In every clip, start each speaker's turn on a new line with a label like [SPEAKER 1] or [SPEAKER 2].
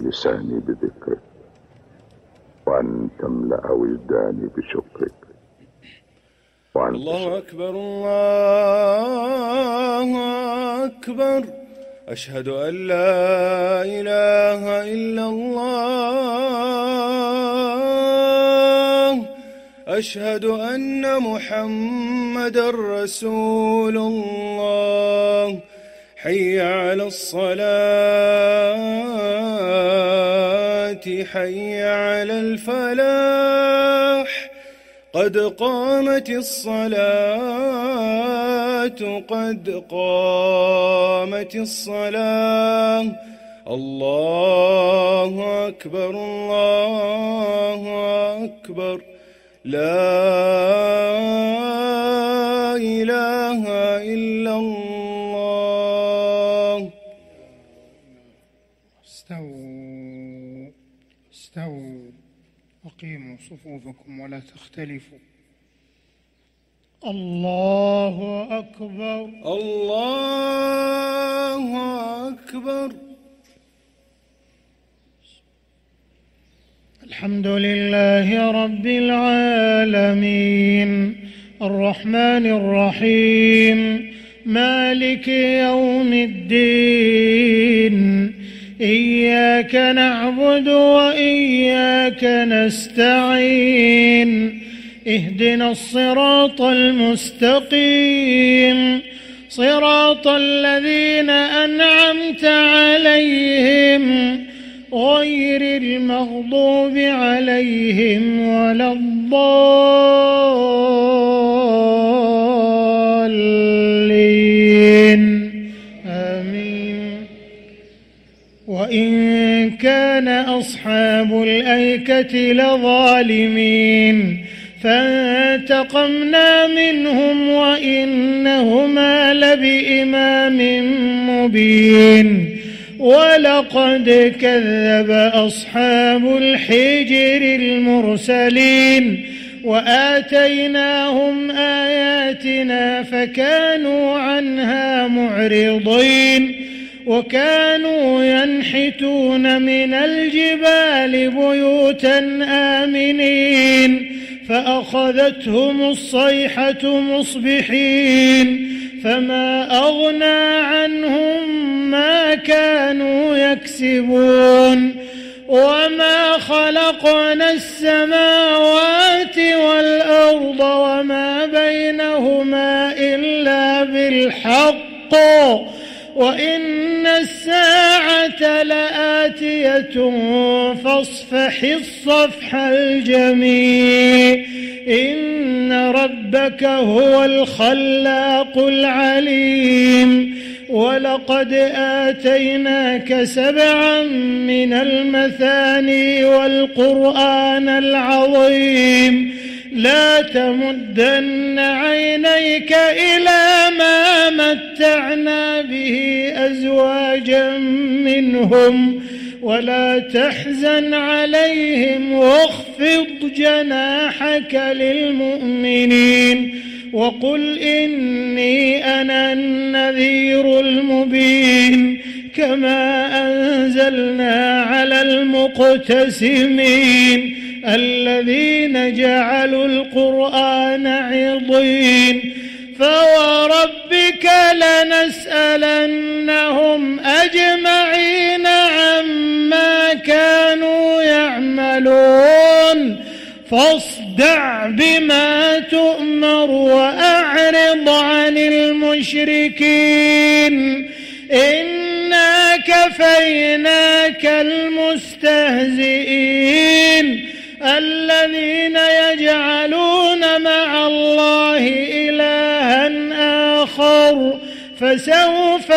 [SPEAKER 1] لساني بذكرك، وأن تملأ وجداني بشكرك.
[SPEAKER 2] الله أكبر الله أكبر، أشهد أن لا إله إلا الله، أشهد أن محمدًا رسول الله. حي على الصلاة، حي على الفلاح، قد قامت الصلاة، قد قامت الصلاة. الله أكبر الله أكبر، لا إله إلا الله.
[SPEAKER 3] استووا وقيموا صفوفكم ولا تختلفوا. الله أكبر
[SPEAKER 2] الله أكبر.
[SPEAKER 3] الحمد لله رب العالمين، الرحمن الرحيم، مالك يوم الدين، إياك نعبد وإياك نستعين، اهدنا الصراط المستقيم، صراط الذين أنعمت عليهم غير المغضوب عليهم ولا الضالين، آمين. وإن كان أصحاب الأيكة لظالمين فانتقمنا منهم وإنهما لبإمام مبين. ولقد كذب أصحاب الحجر المرسلين وآتيناهم آياتنا فكانوا عنها معرضين. وكانوا ينحتون من الجبال بيوتا آمنين فأخذتهم الصيحة مصبحين فما أغنى عنهم ما كانوا يكسبون. وما خلقنا السماوات والأرض وما بينهما إلا بالحق وإن الساعة لآتية فاصفح الصفح الجميل. إن ربك هو الخلاق العليم. ولقد آتيناك 7 من المثاني والقرآن العظيم. لا تمدن عينيك إلى ما متعنا به أزواجا منهم ولا تحزن عليهم واخفض جناحك للمؤمنين وقل إني أنا النذير المبين. كما أنزلنا على المقتسمين الذين جعلوا القرآن عضين. فوربك لنسألنهم أجمعين عما كانوا يعملون. فاصدع بما تؤمر وأعرض عن المشركين إنا كفيناك المستهزئين الذين يجعلون مع الله إلها آخر فسوف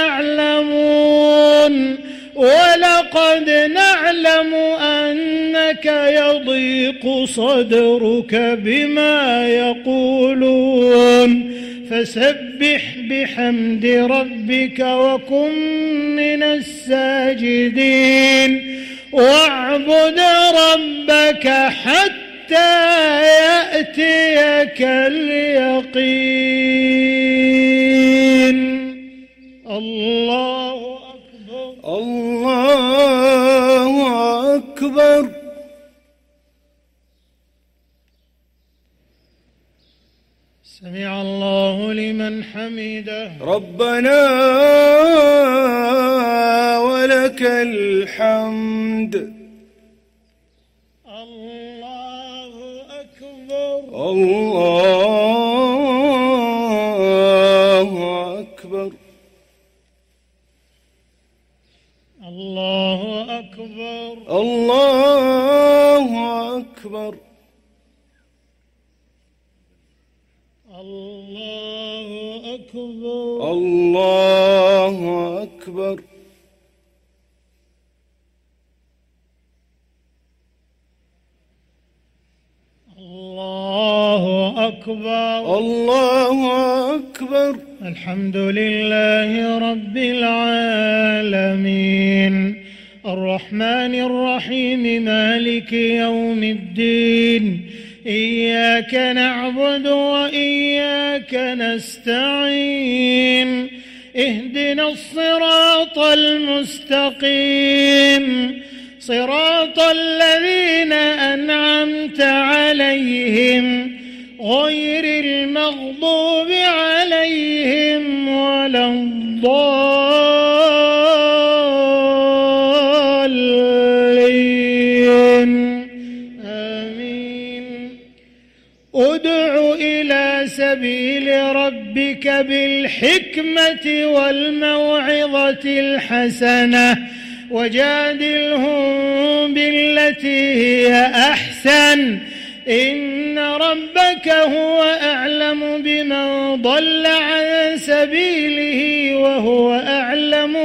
[SPEAKER 3] يعلمون. ولقد نعلم أنك يضيق صدرك بما يقولون فسبح بحمد ربك وكن من الساجدين واعبد ربك حتى يأتيك اليقين. الله أكبر
[SPEAKER 2] الله أكبر.
[SPEAKER 3] سمع الله لمن حمده.
[SPEAKER 2] ربنا ولك الحمد.
[SPEAKER 3] الله أكبر.
[SPEAKER 2] الله أكبر.
[SPEAKER 3] الله أكبر.
[SPEAKER 2] الله أكبر.
[SPEAKER 3] الله أكبر.
[SPEAKER 2] الله أكبر.
[SPEAKER 3] الله أكبر.
[SPEAKER 2] الله أكبر.
[SPEAKER 3] الحمد لله رب العالمين الرحمن الرحيم مالك يوم الدين إياك نعبد وإياك نستعين اهدنا الصراط المستقيم صراط الذين أنعمت عليهم غير المغضوب عليهم ولا الضالين آمين. ادع إلى سبيل ربك بالحكمة والموعظة الحسنة وجادلهم بالتي هي أحسن إن ربك هو أعلم بمن ضل عن سبيله وهو أعلم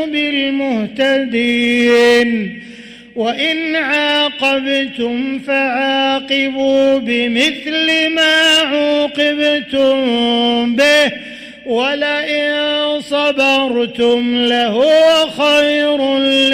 [SPEAKER 3] بالمهتدين. وإن عاقبتم فعاقبوا بمثل ما عوقبتم به ولئن صبرتم لهو خير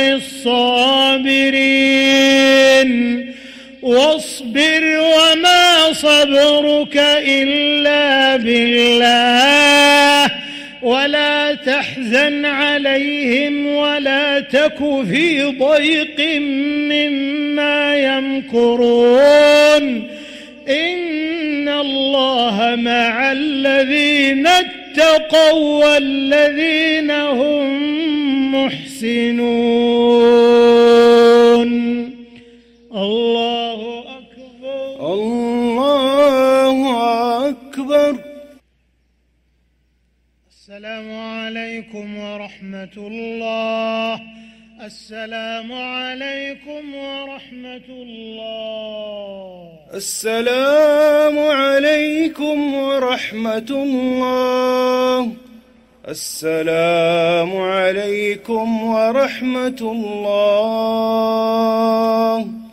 [SPEAKER 3] للصابرين. واصبر وما صبرك إلا بالله ولا تحزن عليهم ولا تك في ضيق مما يمكرون إن الله مع الذين اتقوا والذين هم محسنون. الله أكبر.
[SPEAKER 2] الله أكبر.
[SPEAKER 3] السلام عليكم ورحمة الله. السلام عليكم ورحمة الله.
[SPEAKER 2] السلام عليكم ورحمة الله. السلام عليكم ورحمة الله.